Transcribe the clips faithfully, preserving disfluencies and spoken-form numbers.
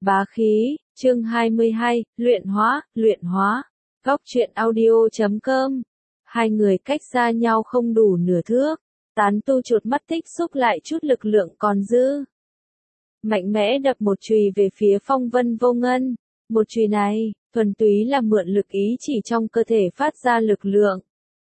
Bá khí, chương hai mươi hai, luyện hóa, luyện hóa. Góc truyện audio chấm com. Hai người cách xa nhau không đủ nửa thước. Tán tu chuột mắt tích xúc lại chút lực lượng còn dư. Mạnh mẽ đập một chùy về phía Phong Vân Vô Ngân. Một chùy này, thuần túy là mượn lực ý chỉ trong cơ thể phát ra lực lượng.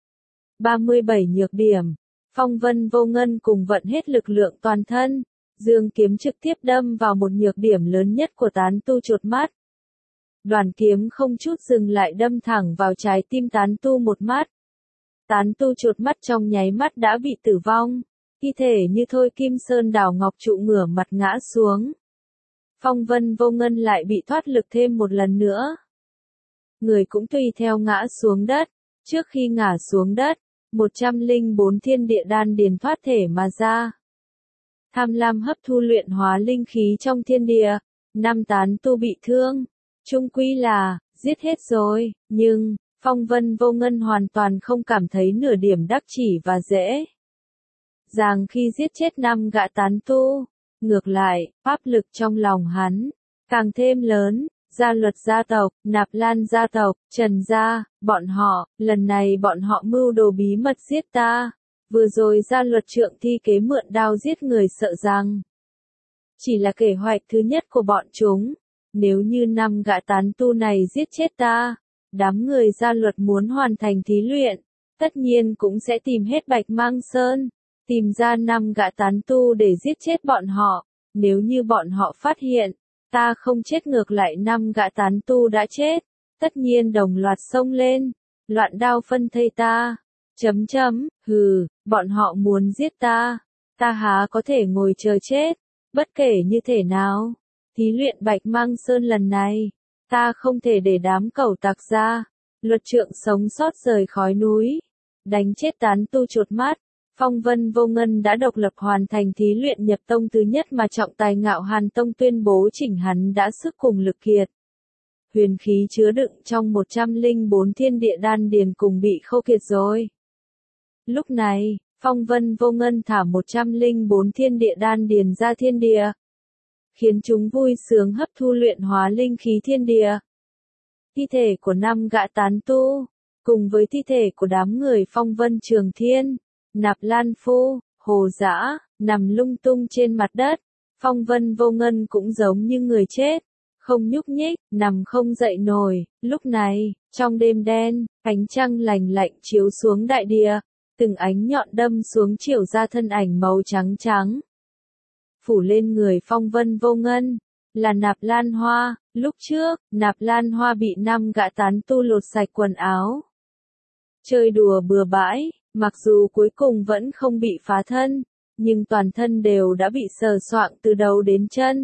ba mươi bảy nhược điểm. Phong Vân Vô Ngân cùng vận hết lực lượng toàn thân. Dương kiếm trực tiếp đâm vào một nhược điểm lớn nhất của tán tu chuột mắt. Đoàn kiếm không chút dừng lại đâm thẳng vào trái tim tán tu một mắt. Tán tu chuột mắt trong nháy mắt đã bị tử vong. Thi thể như thôi kim sơn đảo ngọc trụ ngửa mặt ngã xuống. Phong Vân Vô Ngân lại bị thoát lực thêm một lần nữa. Người cũng tùy theo ngã xuống đất. Trước khi ngã xuống đất, một trăm lẻ bốn thiên địa đan điền thoát thể mà ra. Tham lam hấp thu luyện hóa linh khí trong thiên địa, năm tán tu bị thương. Chung quy là, giết hết rồi, nhưng, Phong Vân Vô Ngân hoàn toàn không cảm thấy nửa điểm đắc chỉ và dễ dàng khi giết chết năm gã tán tu. Ngược lại, pháp lực trong lòng hắn, càng thêm lớn. Gia Luật gia tộc, Nạp Lan gia tộc, Trần gia, bọn họ, lần này bọn họ mưu đồ bí mật giết ta. Vừa rồi Gia Luật trượng thi kế mượn đao giết người sợ rằng chỉ là kế hoạch thứ nhất của bọn chúng. Nếu như năm gã tán tu này giết chết ta, đám người Gia Luật muốn hoàn thành thí luyện, tất nhiên cũng sẽ tìm hết Bạch Mang Sơn, tìm ra năm gã tán tu để giết chết bọn họ. Nếu như bọn họ phát hiện ta không chết ngược lại năm gã tán tu đã chết, tất nhiên đồng loạt xông lên, loạn đao phân thây ta. Chấm chấm, hừ, bọn họ muốn giết ta, ta há có thể ngồi chờ chết, bất kể như thế nào. Thí luyện Bạch Mang Sơn lần này, ta không thể để đám cẩu tặc ra. Luật trượng sống sót rời khói núi, đánh chết tán tu chuột mắt. Phong Vân Vô Ngân đã độc lập hoàn thành thí luyện nhập tông thứ nhất mà trọng tài Ngạo Hàn Tông tuyên bố chỉnh hắn đã sức cùng lực kiệt. Huyền khí chứa đựng trong một trăm lẻ bốn thiên địa đan điền cùng bị khô kiệt rồi. Lúc này, Phong Vân Vô Ngân thả một trăm lẻ bốn thiên địa đan điền ra thiên địa, khiến chúng vui sướng hấp thu luyện hóa linh khí thiên địa. Thi thể của năm gã tán tu, cùng với thi thể của đám người Phong Vân Trường Thiên, Nạp Lan Phu, Hồ Dã, nằm lung tung trên mặt đất. Phong Vân Vô Ngân cũng giống như người chết, không nhúc nhích, nằm không dậy nổi. Lúc này, trong đêm đen, ánh trăng lành lạnh chiếu xuống đại địa, từng ánh nhọn đâm xuống chiều ra thân ảnh màu trắng trắng. Phủ lên người Phong Vân Vô Ngân, là Nạp Lan Hoa. Lúc trước, Nạp Lan Hoa bị năm gã tán tu lột sạch quần áo, chơi đùa bừa bãi, mặc dù cuối cùng vẫn không bị phá thân, nhưng toàn thân đều đã bị sờ soạng từ đầu đến chân.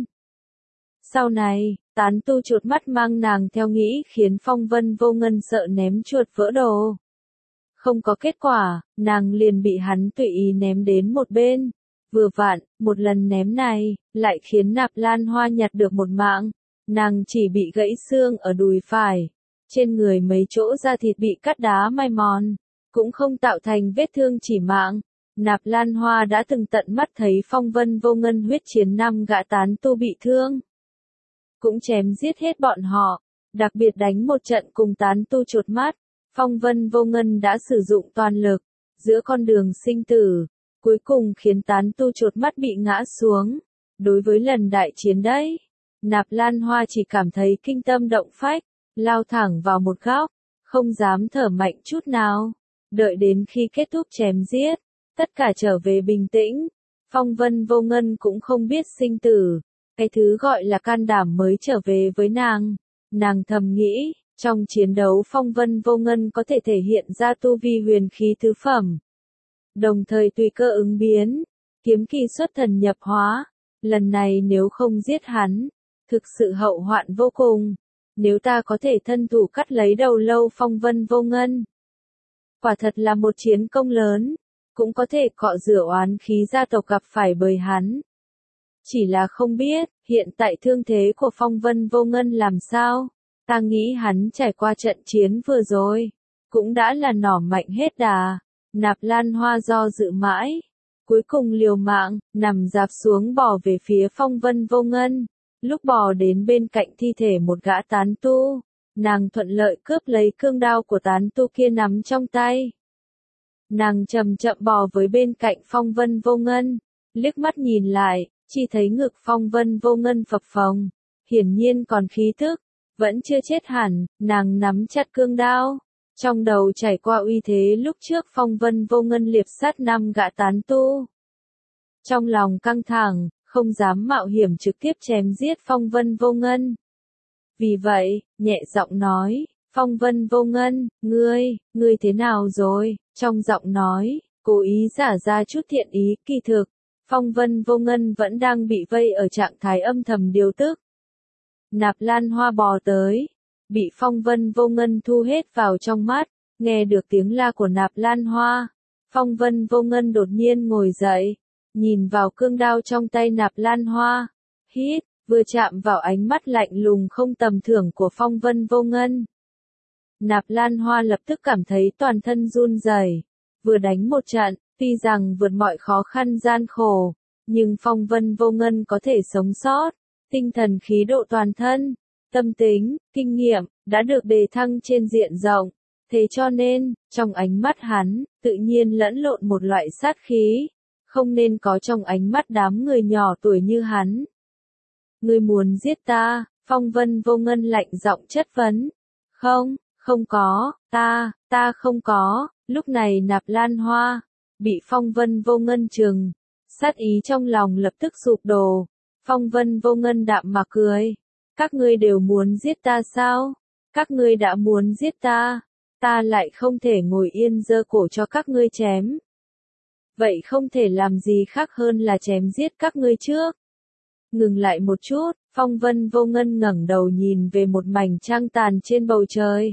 Sau này, tán tu chuột mắt mang nàng theo nghĩ khiến Phong Vân Vô Ngân sợ ném chuột vỡ đồ. Không có kết quả, nàng liền bị hắn tùy ý ném đến một bên. Vừa vặn, một lần ném này, lại khiến Nạp Lan Hoa nhặt được một mạng. Nàng chỉ bị gãy xương ở đùi phải. Trên người mấy chỗ da thịt bị cắt đá mai mòn, cũng không tạo thành vết thương chỉ mạng. Nạp Lan Hoa đã từng tận mắt thấy Phong Vân Vô Ngân huyết chiến năm gã tán tu bị thương, cũng chém giết hết bọn họ, đặc biệt đánh một trận cùng tán tu chuột mắt. Phong Vân Vô Ngân đã sử dụng toàn lực, giữa con đường sinh tử, cuối cùng khiến tán tu chuột mắt bị ngã xuống. Đối với lần đại chiến đấy, Nạp Lan Hoa chỉ cảm thấy kinh tâm động phách, lao thẳng vào một góc, không dám thở mạnh chút nào. Đợi đến khi kết thúc chém giết, tất cả trở về bình tĩnh. Phong Vân Vô Ngân cũng không biết sinh tử, cái thứ gọi là can đảm mới trở về với nàng. Nàng thầm nghĩ, trong chiến đấu Phong Vân Vô Ngân có thể thể hiện ra tu vi huyền khí tứ phẩm, đồng thời tùy cơ ứng biến, kiếm kỳ xuất thần nhập hóa. Lần này nếu không giết hắn, thực sự hậu hoạn vô cùng. Nếu ta có thể thân thủ cắt lấy đầu lâu Phong Vân Vô Ngân, quả thật là một chiến công lớn, cũng có thể cọ rửa oán khí gia tộc gặp phải bởi hắn. Chỉ là không biết, hiện tại thương thế của Phong Vân Vô Ngân làm sao. Ta nghĩ hắn trải qua trận chiến vừa rồi, cũng đã là nỏ mạnh hết đà. Nạp Lan Hoa do dự mãi, cuối cùng liều mạng, nằm dạp xuống bỏ về phía Phong Vân Vô Ngân. Lúc bò đến bên cạnh thi thể một gã tán tu, nàng thuận lợi cướp lấy cương đao của tán tu kia nắm trong tay. Nàng chậm chậm bò với bên cạnh Phong Vân Vô Ngân, liếc mắt nhìn lại, chỉ thấy ngực Phong Vân Vô Ngân phập phồng, hiển nhiên còn khí thức, vẫn chưa chết hẳn, nàng nắm chặt cương đao. Trong đầu trải qua uy thế lúc trước Phong Vân Vô Ngân liệp sát năm gã tán tu. Trong lòng căng thẳng, không dám mạo hiểm trực tiếp chém giết Phong Vân Vô Ngân. Vì vậy, nhẹ giọng nói, Phong Vân Vô Ngân, ngươi, ngươi thế nào rồi? Trong giọng nói, cố ý giả ra chút thiện ý, kỳ thực. Phong Vân Vô Ngân vẫn đang bị vây ở trạng thái âm thầm điều tức. Nạp Lan Hoa bò tới, bị Phong Vân Vô Ngân thu hết vào trong mắt, nghe được tiếng la của Nạp Lan Hoa. Phong Vân Vô Ngân đột nhiên ngồi dậy, nhìn vào cương đao trong tay Nạp Lan Hoa, hít, vừa chạm vào ánh mắt lạnh lùng không tầm thường của Phong Vân Vô Ngân. Nạp Lan Hoa lập tức cảm thấy toàn thân run rẩy, vừa đánh một trận, tuy rằng vượt mọi khó khăn gian khổ, nhưng Phong Vân Vô Ngân có thể sống sót, tinh thần khí độ toàn thân, tâm tính, kinh nghiệm, đã được đề thăng trên diện rộng, thế cho nên, trong ánh mắt hắn, tự nhiên lẫn lộn một loại sát khí, không nên có trong ánh mắt đám người nhỏ tuổi như hắn. Ngươi muốn giết ta? Phong Vân Vô Ngân lạnh giọng chất vấn. Không, không có, ta, ta không có. Lúc này Nạp Lan Hoa bị Phong Vân Vô Ngân trừng, sát ý trong lòng lập tức sụp đổ. Phong Vân Vô Ngân đạm mà cười. Các ngươi đều muốn giết ta sao? Các ngươi đã muốn giết ta, ta lại không thể ngồi yên giơ cổ cho các ngươi chém. Vậy không thể làm gì khác hơn là chém giết các ngươi trước. Ngừng lại một chút, Phong Vân Vô Ngân ngẩng đầu nhìn về một mảnh trăng tàn trên bầu trời.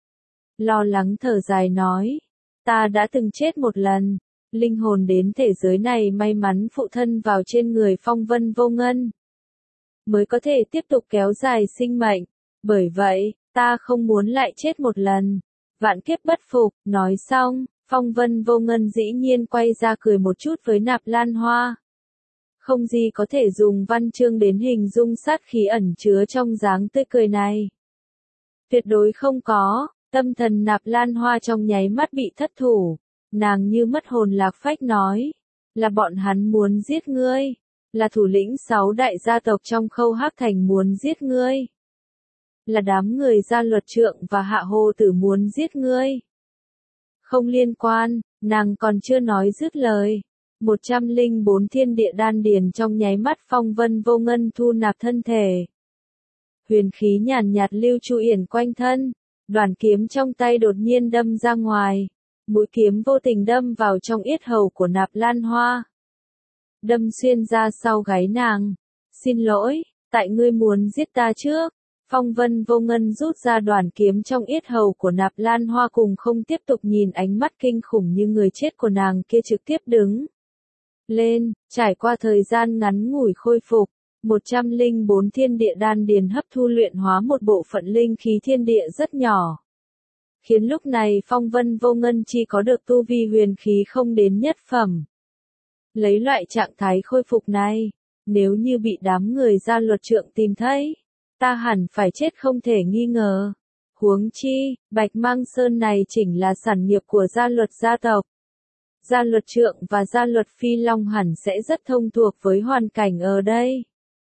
Lo lắng thở dài nói, ta đã từng chết một lần, linh hồn đến thể giới này may mắn phụ thân vào trên người Phong Vân Vô Ngân, mới có thể tiếp tục kéo dài sinh mệnh, bởi vậy, ta không muốn lại chết một lần. Vạn kiếp bất phục, nói xong, Phong Vân Vô Ngân dĩ nhiên quay ra cười một chút với Nạp Lan Hoa. Không gì có thể dùng văn chương đến hình dung sát khí ẩn chứa trong dáng tươi cười này. Tuyệt đối không có, tâm thần Nạp Lan Hoa trong nháy mắt bị thất thủ, nàng như mất hồn lạc phách nói, là bọn hắn muốn giết ngươi, là thủ lĩnh sáu đại gia tộc trong Khâu Hắc Thành muốn giết ngươi, là đám người Gia Luật Trượng và Hạ Hồ Tử muốn giết ngươi. Không liên quan, nàng còn chưa nói dứt lời. một trăm lẻ bốn thiên địa đan điền trong nháy mắt Phong Vân Vô Ngân thu nạp thân thể. Huyền khí nhàn nhạt lưu chu yển quanh thân, đoàn kiếm trong tay đột nhiên đâm ra ngoài, mũi kiếm vô tình đâm vào trong yết hầu của Nạp Lan Hoa. Đâm xuyên ra sau gáy nàng. Xin lỗi, tại ngươi muốn giết ta trước. Phong Vân Vô Ngân rút ra đoàn kiếm trong yết hầu của Nạp Lan Hoa cùng không tiếp tục nhìn ánh mắt kinh khủng như người chết của nàng kia trực tiếp đứng lên, trải qua thời gian ngắn ngủi khôi phục, một trăm lẻ bốn thiên địa đan điền hấp thu luyện hóa một bộ phận linh khí thiên địa rất nhỏ. Khiến lúc này Phong Vân Vô Ngân chỉ có được tu vi huyền khí không đến nhất phẩm. Lấy loại trạng thái khôi phục này, nếu như bị đám người Gia Luật Trượng tìm thấy, ta hẳn phải chết không thể nghi ngờ. Huống chi, Bạch Mang Sơn này chỉnh là sản nghiệp của Gia Luật gia tộc. Gia Luật Trượng và Gia Luật Phi Long hẳn sẽ rất thông thuộc với hoàn cảnh ở đây.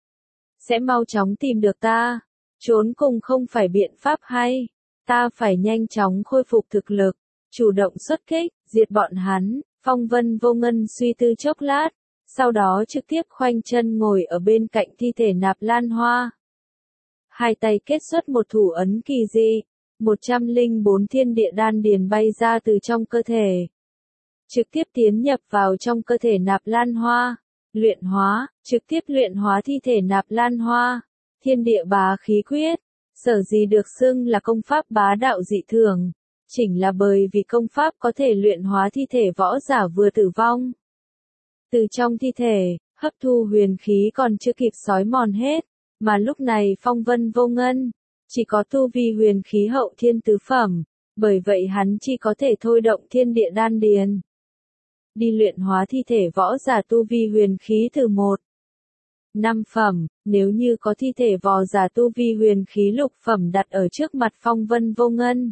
Sẽ mau chóng tìm được ta. Trốn cùng không phải biện pháp hay. Ta phải nhanh chóng khôi phục thực lực, chủ động xuất kích, diệt bọn hắn. Phong Vân Vô Ngân suy tư chốc lát, sau đó trực tiếp khoanh chân ngồi ở bên cạnh thi thể Nạp Lan Hoa. Hai tay kết xuất một thủ ấn kỳ dị, một trăm lẻ bốn thiên địa đan điền bay ra từ trong cơ thể. Trực tiếp tiến nhập vào trong cơ thể Nạp Lan Hoa, luyện hóa, trực tiếp luyện hóa thi thể Nạp Lan Hoa. Thiên địa bá khí quyết, sở dĩ được xưng là công pháp bá đạo dị thường, chỉnh là bởi vì công pháp có thể luyện hóa thi thể võ giả vừa tử vong. Từ trong thi thể, hấp thu huyền khí còn chưa kịp xói mòn hết, mà lúc này Phong Vân Vô Ngân chỉ có tu vi huyền khí hậu thiên tứ phẩm, bởi vậy hắn chỉ có thể thôi động thiên địa đan điền đi luyện hóa thi thể võ giả tu vi huyền khí từ một. Năm phẩm, nếu như có thi thể vò giả tu vi huyền khí lục phẩm đặt ở trước mặt Phong Vân Vô Ngân.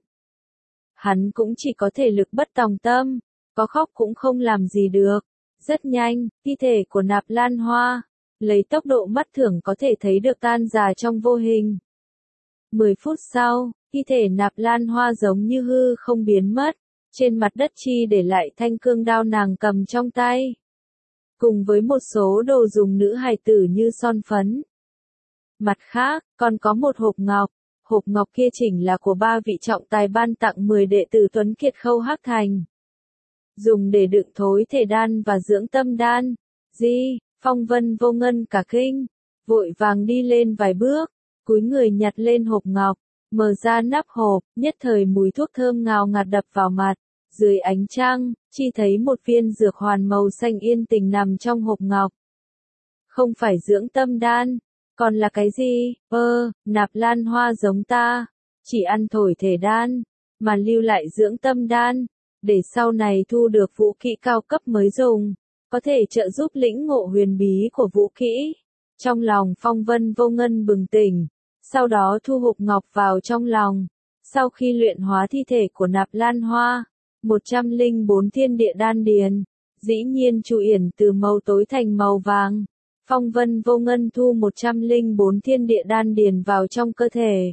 Hắn cũng chỉ có thể lực bất tòng tâm, có khóc cũng không làm gì được. Rất nhanh, thi thể của Nạp Lan Hoa, lấy tốc độ mắt thường có thể thấy được tan rã trong vô hình. Mười phút sau, thi thể Nạp Lan Hoa giống như hư không biến mất, trên mặt đất chi để lại thanh cương đao nàng cầm trong tay. Cùng với một số đồ dùng nữ hài tử như son phấn. Mặt khác, còn có một hộp ngọc, hộp ngọc kia chỉnh là của ba vị trọng tài ban tặng mười đệ tử Tuấn Kiệt Khâu Hắc Thành. Dùng để đựng thối thể đan và dưỡng tâm đan. Di, Phong Vân Vô Ngân cả kinh, vội vàng đi lên vài bước, cúi người nhặt lên hộp ngọc, mở ra nắp hộp, nhất thời mùi thuốc thơm ngào ngạt đập vào mặt. Dưới ánh trăng, chi thấy một viên dược hoàn màu xanh yên tình nằm trong hộp ngọc. Không phải dưỡng tâm đan, còn là cái gì? Ơ, Nạp Lan Hoa giống ta, chỉ ăn thổi thể đan, mà lưu lại dưỡng tâm đan, để sau này thu được vũ kỹ cao cấp mới dùng, có thể trợ giúp lĩnh ngộ huyền bí của vũ kỹ. Trong lòng Phong Vân Vô Ngân bừng tỉnh, sau đó thu hộp ngọc vào trong lòng. Sau khi luyện hóa thi thể của Nạp Lan Hoa, một trăm lẻ bốn thiên địa đan điền, dĩ nhiên chu yển từ màu tối thành màu vàng. Phong Vân Vô Ngân thu một trăm lẻ bốn thiên địa đan điền vào trong cơ thể.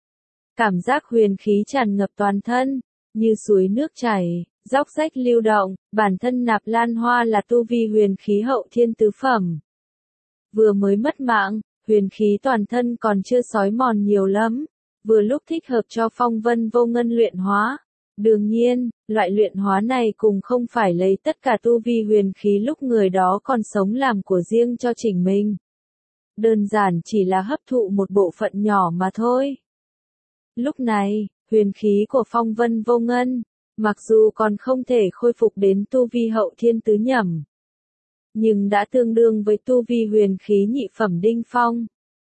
Cảm giác huyền khí tràn ngập toàn thân, như suối nước chảy, róc rách lưu động, bản thân Nạp Lan Hoa là tu vi huyền khí hậu thiên tứ phẩm. Vừa mới mất mạng, huyền khí toàn thân còn chưa xói mòn nhiều lắm, vừa lúc thích hợp cho Phong Vân Vô Ngân luyện hóa. Đương nhiên, loại luyện hóa này cùng không phải lấy tất cả tu vi huyền khí lúc người đó còn sống làm của riêng cho chính mình. Đơn giản chỉ là hấp thụ một bộ phận nhỏ mà thôi. Lúc này, huyền khí của Phong Vân Vô Ngân, mặc dù còn không thể khôi phục đến tu vi hậu thiên tứ nhẩm, nhưng đã tương đương với tu vi huyền khí nhị phẩm đinh phong.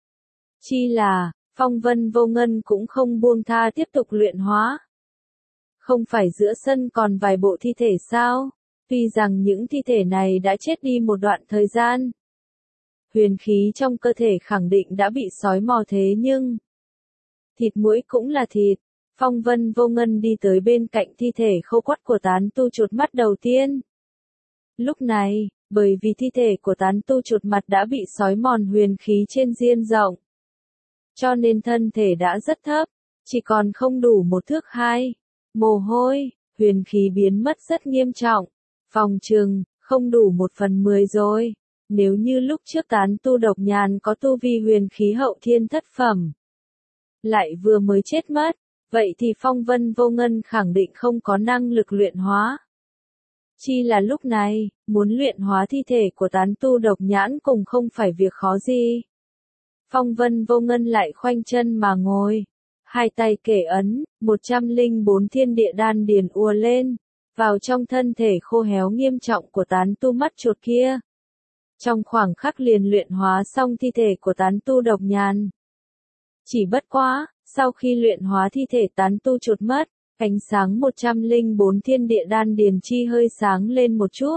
Chi là, Phong Vân Vô Ngân cũng không buông tha tiếp tục luyện hóa. Không phải giữa sân còn vài bộ thi thể sao? Tuy rằng những thi thể này đã chết đi một đoạn thời gian. Huyền khí trong cơ thể khẳng định đã bị xói mòn thế nhưng... Thịt muỗi cũng là thịt. Phong Vân Vô Ngân đi tới bên cạnh thi thể khô quắt của tán tu chuột mắt đầu tiên. Lúc này, bởi vì thi thể của tán tu chuột mặt đã bị xói mòn huyền khí trên diên rộng, cho nên thân thể đã rất thấp, chỉ còn không đủ một thước hai. Mồ hôi, huyền khí biến mất rất nghiêm trọng. Phòng trừng, không đủ một phần mười rồi. Nếu như lúc trước tán tu độc nhàn có tu vi huyền khí hậu thiên thất phẩm, lại vừa mới chết mất, vậy thì Phong Vân Vô Ngân khẳng định không có năng lực luyện hóa. Chi là lúc này, muốn luyện hóa thi thể của tán tu độc nhãn cũng không phải việc khó gì. Phong Vân Vô Ngân lại khoanh chân mà ngồi. Hai tay kể ấn, một trăm lẻ bốn thiên địa đan điền ùa lên, vào trong thân thể khô héo nghiêm trọng của tán tu mắt chuột kia. Trong khoảng khắc liền luyện hóa xong thi thể của tán tu độc nhàn. Chỉ bất quá, sau khi luyện hóa thi thể tán tu chuột mất, ánh sáng một trăm lẻ bốn thiên địa đan điền chi hơi sáng lên một chút.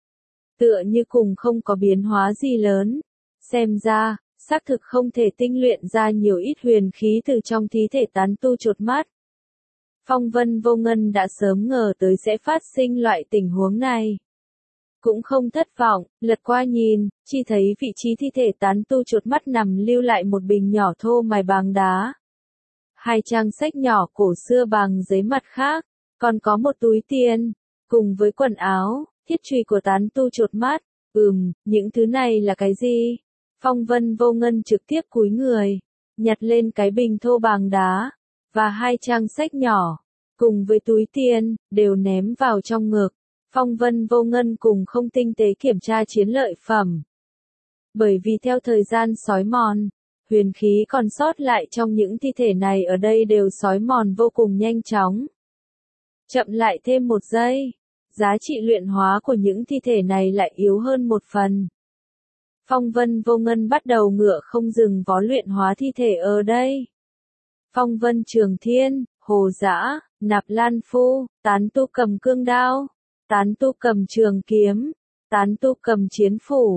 Tựa như cùng không có biến hóa gì lớn. Xem ra, xác thực không thể tinh luyện ra nhiều ít huyền khí từ trong thi thể tán tu chuột mắt. Phong Vân Vô Ngân đã sớm ngờ tới sẽ phát sinh loại tình huống này. Cũng không thất vọng, lật qua nhìn, chỉ thấy vị trí thi thể tán tu chuột mắt nằm lưu lại một bình nhỏ thô mài bằng đá. Hai trang sách nhỏ cổ xưa bằng giấy mặt khác, còn có một túi tiền, cùng với quần áo, thiết chùy của tán tu chuột mắt. Ừm, những thứ này là cái gì? Phong Vân Vô Ngân trực tiếp cúi người, nhặt lên cái bình thô bằng đá, và hai trang sách nhỏ, cùng với túi tiền, đều ném vào trong ngực. Phong Vân Vô Ngân cùng không tinh tế kiểm tra chiến lợi phẩm. Bởi vì theo thời gian xói mòn, huyền khí còn sót lại trong những thi thể này ở đây đều xói mòn vô cùng nhanh chóng. Chậm lại thêm một giây, giá trị luyện hóa của những thi thể này lại yếu hơn một phần. Phong Vân Vô Ngân bắt đầu ngựa không dừng vó luyện hóa thi thể ở đây. Phong Vân Trường Thiên, Hồ Dã, Nạp Lan Phu, tán tu cầm cương đao, tán tu cầm trường kiếm, tán tu cầm chiến phủ,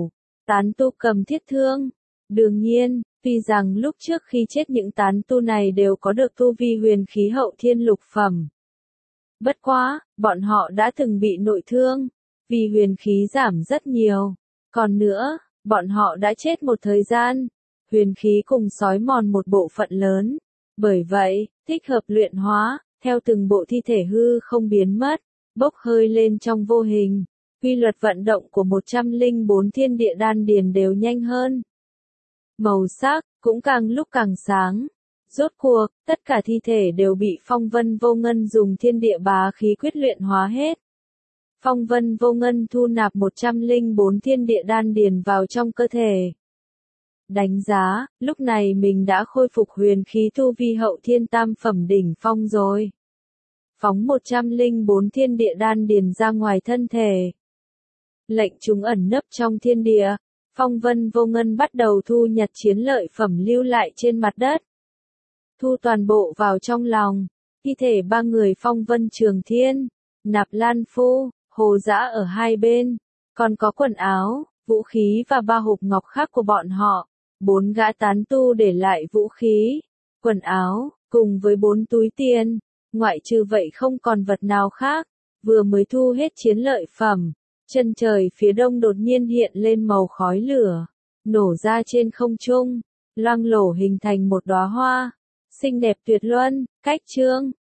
Tán tu cầm thiết thương. Đương nhiên, tuy rằng lúc trước khi chết những tán tu này đều có được tu vi huyền khí hậu thiên lục phẩm. Bất quá, bọn họ đã từng bị nội thương, vì huyền khí giảm rất nhiều. Còn nữa, bọn họ đã chết một thời gian, huyền khí cùng sói mòn một bộ phận lớn. Bởi vậy, thích hợp luyện hóa, theo từng bộ thi thể hư không biến mất, bốc hơi lên trong vô hình. Quy luật vận động của một trăm lẻ bốn thiên địa đan điền đều nhanh hơn. Màu sắc, cũng càng lúc càng sáng. Rốt cuộc, tất cả thi thể đều bị Phong Vân Vô Ngân dùng thiên địa bá khí quyết luyện hóa hết. Phong Vân Vô Ngân thu nạp một trăm lẻ bốn thiên địa đan điền vào trong cơ thể. Đánh giá, lúc này mình đã khôi phục huyền khí tu vi hậu thiên tam phẩm đỉnh phong rồi. Phóng một trăm lẻ bốn thiên địa đan điền ra ngoài thân thể. Lệnh chúng ẩn nấp trong thiên địa, Phong Vân Vô Ngân bắt đầu thu nhặt chiến lợi phẩm lưu lại trên mặt đất. Thu toàn bộ vào trong lòng, thi thể ba người Phong Vân Trường Thiên, Nạp Lan Phu, Hồ Dã ở hai bên, còn có quần áo, vũ khí và ba hộp ngọc khác của bọn họ. Bốn gã tán tu để lại vũ khí, quần áo, cùng với bốn túi tiền, ngoại trừ vậy không còn vật nào khác. Vừa mới thu hết chiến lợi phẩm, chân trời phía đông đột nhiên hiện lên màu khói lửa, nổ ra trên không trung, loang lổ hình thành một đóa hoa, xinh đẹp tuyệt luân. Cách chương